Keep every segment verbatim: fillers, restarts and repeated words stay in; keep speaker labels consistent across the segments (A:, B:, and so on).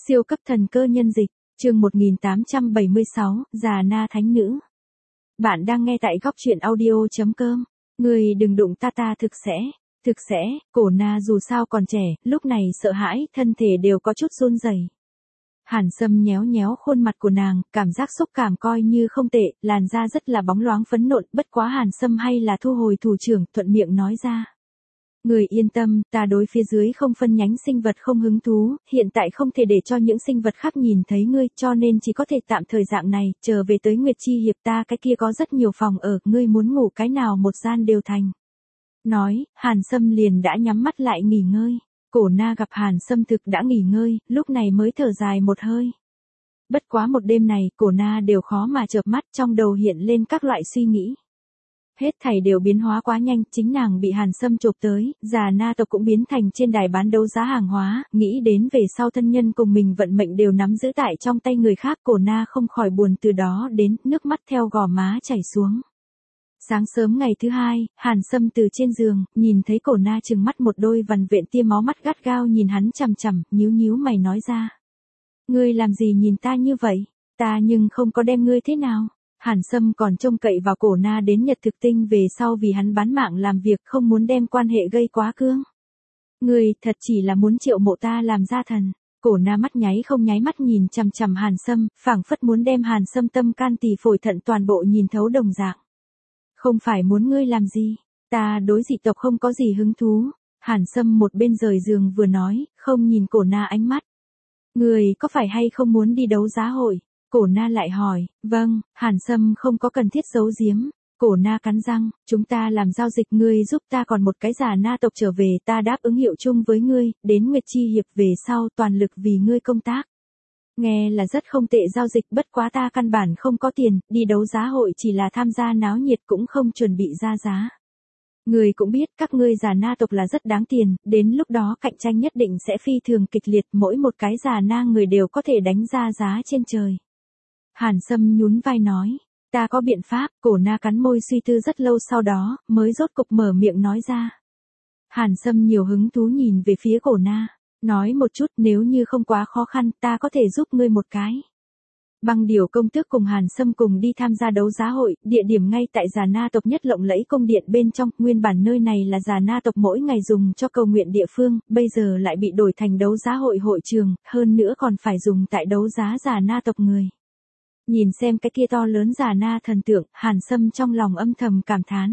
A: Siêu cấp thần cơ nhân dịch, chương một nghìn tám trăm bảy mươi sáu, Già Na Thánh Nữ. Bạn đang nghe tại góc truyện audio.com. Người đừng đụng ta ta thực sẽ, thực sẽ, cổ Na dù sao còn trẻ, lúc này sợ hãi, thân thể đều có chút run rẩy. Hàn Sâm nhéo nhéo khuôn mặt của nàng, cảm giác xúc cảm coi như không tệ, làn da rất là bóng loáng phấn nộn, bất quá Hàn Sâm hay là thu hồi thủ trưởng, thuận miệng nói ra. Người yên tâm, ta đối phía dưới không phân nhánh sinh vật không hứng thú, hiện tại không thể để cho những sinh vật khác nhìn thấy ngươi, cho nên chỉ có thể tạm thời dạng này, chờ về tới Nguyệt Chi Hiệp ta cái kia có rất nhiều phòng ở, ngươi muốn ngủ cái nào một gian đều thành. Nói, Hàn Sâm liền đã nhắm mắt lại nghỉ ngơi. Cổ Na gặp Hàn Sâm thực đã nghỉ ngơi, lúc này mới thở dài một hơi. Bất quá một đêm này, cổ Na đều khó mà chợp mắt, trong đầu hiện lên các loại suy nghĩ. Hết thảy đều biến hóa quá nhanh, chính nàng bị Hàn Sâm chộp tới, Già Na tộc cũng biến thành trên đài bán đấu giá hàng hóa, nghĩ đến về sau thân nhân cùng mình vận mệnh đều nắm giữ tại trong tay người khác, cổ Na không khỏi buồn từ đó đến, nước mắt theo gò má chảy xuống. Sáng sớm ngày thứ hai, Hàn Sâm từ trên giường, nhìn thấy cổ Na trừng mắt một đôi vằn vện tia máu mắt gắt gao nhìn hắn chằm chằm, nhíu nhíu mày nói ra. Ngươi làm gì nhìn ta như vậy, ta nhưng không có đem ngươi thế nào. Hàn Sâm còn trông cậy vào cổ Na đến Nhật Thực Tinh về sau vì hắn bán mạng làm việc không muốn đem quan hệ gây quá cương. Ngươi thật chỉ là muốn triệu mộ ta làm gia thần. Cổ Na mắt nháy không nháy mắt nhìn chằm chằm Hàn Sâm, phảng phất muốn đem Hàn Sâm tâm can tỳ phổi thận toàn bộ nhìn thấu đồng dạng. Không phải muốn ngươi làm gì, ta đối dị tộc không có gì hứng thú. Hàn Sâm một bên rời giường vừa nói, không nhìn cổ Na ánh mắt. Ngươi có phải hay không muốn đi đấu giá hội? Cổ Na lại hỏi, vâng, Hàn Sâm không có cần thiết giấu giếm. Cổ Na cắn răng, chúng ta làm giao dịch, ngươi giúp ta còn một cái Già Na tộc trở về, ta đáp ứng hiệu chung với ngươi, đến Nguyệt Chi Hiệp về sau toàn lực vì ngươi công tác. Nghe là rất không tệ giao dịch, bất quá ta căn bản không có tiền, đi đấu giá hội chỉ là tham gia náo nhiệt cũng không chuẩn bị ra giá. Ngươi cũng biết các ngươi Già Na tộc là rất đáng tiền, đến lúc đó cạnh tranh nhất định sẽ phi thường kịch liệt, mỗi một cái Già Na người đều có thể đánh ra giá trên trời. Hàn Sâm nhún vai nói, ta có biện pháp. Cổ Na cắn môi suy tư rất lâu sau đó, mới rốt cục mở miệng nói ra. Hàn Sâm nhiều hứng thú nhìn về phía cổ Na, nói một chút, nếu như không quá khó khăn, ta có thể giúp ngươi một cái. Băng Điểu công tước cùng Hàn Sâm cùng đi tham gia đấu giá hội, địa điểm ngay tại Già Na tộc nhất lộng lẫy cung điện bên trong, nguyên bản nơi này là Già Na tộc mỗi ngày dùng cho cầu nguyện địa phương, bây giờ lại bị đổi thành đấu giá hội hội trường, hơn nữa còn phải dùng tại đấu giá Già Na tộc người. Nhìn xem cái kia to lớn Già Na thần tượng, Hàn Sâm trong lòng âm thầm cảm thán.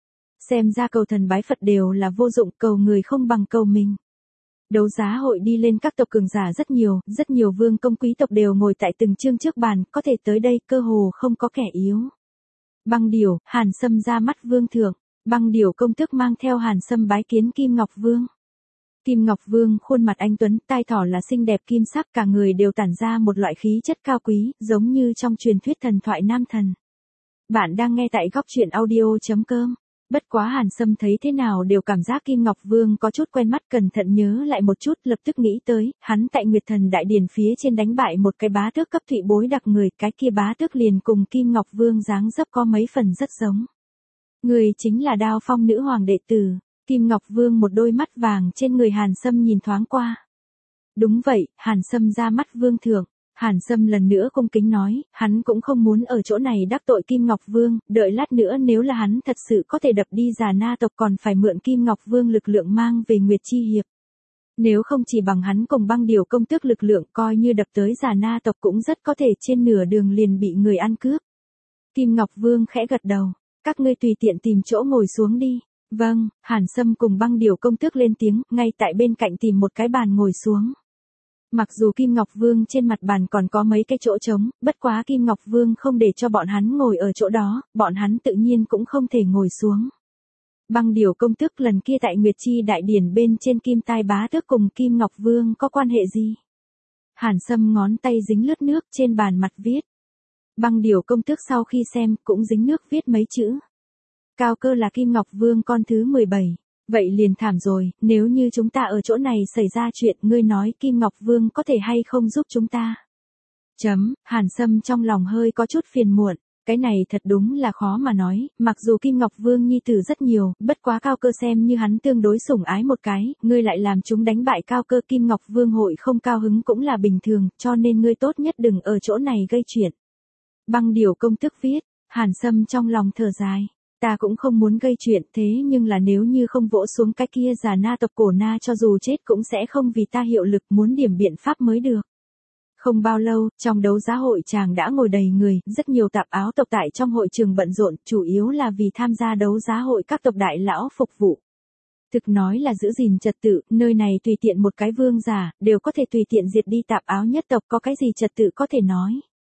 A: Xem ra cầu thần bái Phật đều là vô dụng, cầu người không bằng cầu mình. Đấu giá hội đi lên các tộc cường giả rất nhiều, rất nhiều vương công quý tộc đều ngồi tại từng chương trước bàn, có thể tới đây cơ hồ không có kẻ yếu. Băng Điểu, Hàn Sâm ra mắt vương thượng, Băng Điểu công tước mang theo Hàn Sâm bái kiến Kim Ngọc Vương. Kim Ngọc Vương khuôn mặt anh tuấn, tai thỏ là xinh đẹp kim sắc, cả người đều tản ra một loại khí chất cao quý, giống như trong truyền thuyết thần thoại nam thần. Bạn đang nghe tại góc truyện audio.com. Bất quá Hàn Sâm thấy thế nào đều cảm giác Kim Ngọc Vương có chút quen mắt, cẩn thận nhớ lại một chút, lập tức nghĩ tới, hắn tại Nguyệt Thần Đại Điển phía trên đánh bại một cái bá tước cấp thụy bối đặc người, cái kia bá tước liền cùng Kim Ngọc Vương dáng dấp có mấy phần rất giống. Người chính là Đao Phong nữ hoàng đệ tử. Kim Ngọc Vương một đôi mắt vàng trên người Hàn Sâm nhìn thoáng qua. Đúng vậy, Hàn Sâm ra mắt vương thượng. Hàn Sâm lần nữa cung kính nói, hắn cũng không muốn ở chỗ này đắc tội Kim Ngọc Vương, đợi lát nữa nếu là hắn thật sự có thể đập đi Già Na tộc còn phải mượn Kim Ngọc Vương lực lượng mang về Nguyệt Chi Hiệp. Nếu không chỉ bằng hắn cùng Băng Điểu công tước lực lượng, coi như đập tới Già Na tộc cũng rất có thể trên nửa đường liền bị người ăn cướp. Kim Ngọc Vương khẽ gật đầu, các ngươi tùy tiện tìm chỗ ngồi xuống đi. Vâng, Hàn Sâm cùng Băng Điểu công tước lên tiếng, ngay tại bên cạnh tìm một cái bàn ngồi xuống. Mặc dù Kim Ngọc Vương trên mặt bàn còn có mấy cái chỗ trống, bất quá Kim Ngọc Vương không để cho bọn hắn ngồi ở chỗ đó, bọn hắn tự nhiên cũng không thể ngồi xuống. Băng Điểu công tước lần kia tại Nguyệt Chi Đại Điển bên trên Kim Tai bá tước cùng Kim Ngọc Vương có quan hệ gì? Hàn Sâm ngón tay dính lướt nước trên bàn mặt viết. Băng Điểu công tước sau khi xem cũng dính nước viết mấy chữ. Cao cơ là Kim Ngọc Vương con thứ mười bảy. Vậy liền thảm rồi, nếu như chúng ta ở chỗ này xảy ra chuyện, ngươi nói Kim Ngọc Vương có thể hay không giúp chúng ta? Chấm, Hàn Sâm trong lòng hơi có chút phiền muộn. Cái này thật đúng là khó mà nói, mặc dù Kim Ngọc Vương nhi tử rất nhiều, bất quá Cao Cơ xem như hắn tương đối sủng ái một cái, ngươi lại làm chúng đánh bại Cao Cơ, Kim Ngọc Vương hội không cao hứng cũng là bình thường, cho nên ngươi tốt nhất đừng ở chỗ này gây chuyện. Băng Điểu công tức viết, Hàn Sâm trong lòng thở dài. Ta cũng không muốn gây chuyện thế nhưng là nếu như không vỗ xuống cái kia già na tộc cổ na cho dù chết cũng sẽ không vì ta hiệu lực, muốn điểm biện pháp mới được. Không bao lâu, trong đấu giá hội chàng đã ngồi đầy người, rất nhiều tạp áo tộc tại trong hội trường bận rộn, chủ yếu là vì tham gia đấu giá hội các tộc đại lão phục vụ. Thực nói là giữ gìn trật tự, nơi này tùy tiện một cái vương giả, đều có thể tùy tiện diệt đi tạp áo nhất tộc, có cái gì trật tự có thể nói.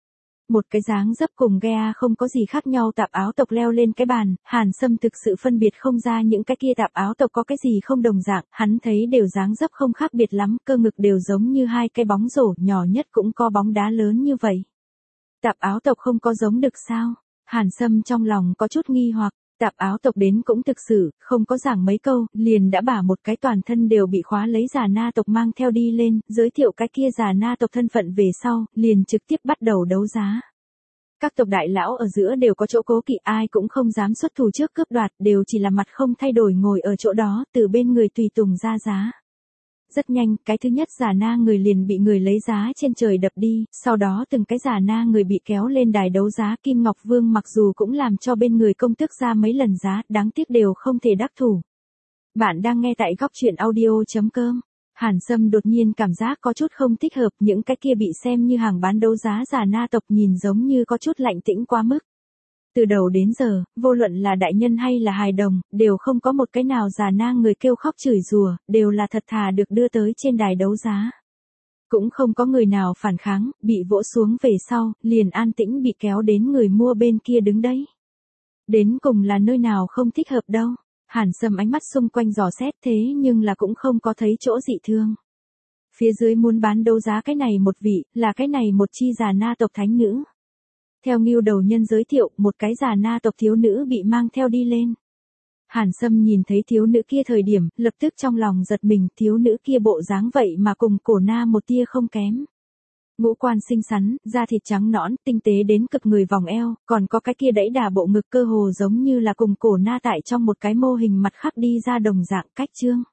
A: Một cái dáng dấp cùng Gea không có gì khác nhau tạp áo tộc leo lên cái bàn, Hàn Sâm thực sự phân biệt không ra những cái kia tạp áo tộc có cái gì không đồng dạng, hắn thấy đều dáng dấp không khác biệt lắm, cơ ngực đều giống như hai cái bóng rổ, nhỏ nhất cũng có bóng đá lớn như vậy. Tạp áo tộc không có giống được sao? Hàn Sâm trong lòng có chút nghi hoặc, tạp áo tộc đến cũng thực sự, không có giảng mấy câu, liền đã bả một cái toàn thân đều bị khóa lấy già na tộc mang theo đi lên, giới thiệu cái kia già na tộc thân phận về sau, liền trực tiếp bắt đầu đấu giá. Các tộc đại lão ở giữa đều có chỗ cố kỵ, ai cũng không dám xuất thủ trước cướp đoạt, đều chỉ là mặt không thay đổi ngồi ở chỗ đó, từ bên người tùy tùng ra giá. Rất nhanh, cái thứ nhất già na người liền bị người lấy giá trên trời đập đi, sau đó từng cái già na người bị kéo lên đài đấu giá. Kim Ngọc Vương mặc dù cũng làm cho bên người công tước ra mấy lần giá, đáng tiếc đều không thể đắc thủ. Bạn đang nghe tại góc truyện audio chấm com. Hàn Sâm đột nhiên cảm giác có chút không thích hợp, những cái kia bị xem như hàng bán đấu giá già na tộc nhìn giống như có chút lạnh tĩnh quá mức. Từ đầu đến giờ, vô luận là đại nhân hay là hài đồng, đều không có một cái nào già na người kêu khóc chửi rủa, đều là thật thà được đưa tới trên đài đấu giá. Cũng không có người nào phản kháng, bị vỗ xuống về sau, liền an tĩnh bị kéo đến người mua bên kia đứng đấy. Đến cùng là nơi nào không thích hợp đâu. Hàn Sâm ánh mắt xung quanh dò xét thế nhưng là cũng không có thấy chỗ dị thương. Phía dưới muốn bán đấu giá cái này một vị, là cái này một chi già na tộc thánh nữ. Theo Ngưu đầu nhân giới thiệu, một cái già na tộc thiếu nữ bị mang theo đi lên. Hàn Sâm nhìn thấy thiếu nữ kia thời điểm, lập tức trong lòng giật mình, thiếu nữ kia bộ dáng vậy mà cùng cổ na một tia không kém. Ngũ quan xinh xắn, da thịt trắng nõn, tinh tế đến cực người vòng eo, còn có cái kia đẫy đà bộ ngực cơ hồ giống như là cùng cổ na tại trong một cái mô hình mặt khắc đi ra đồng dạng cách trương.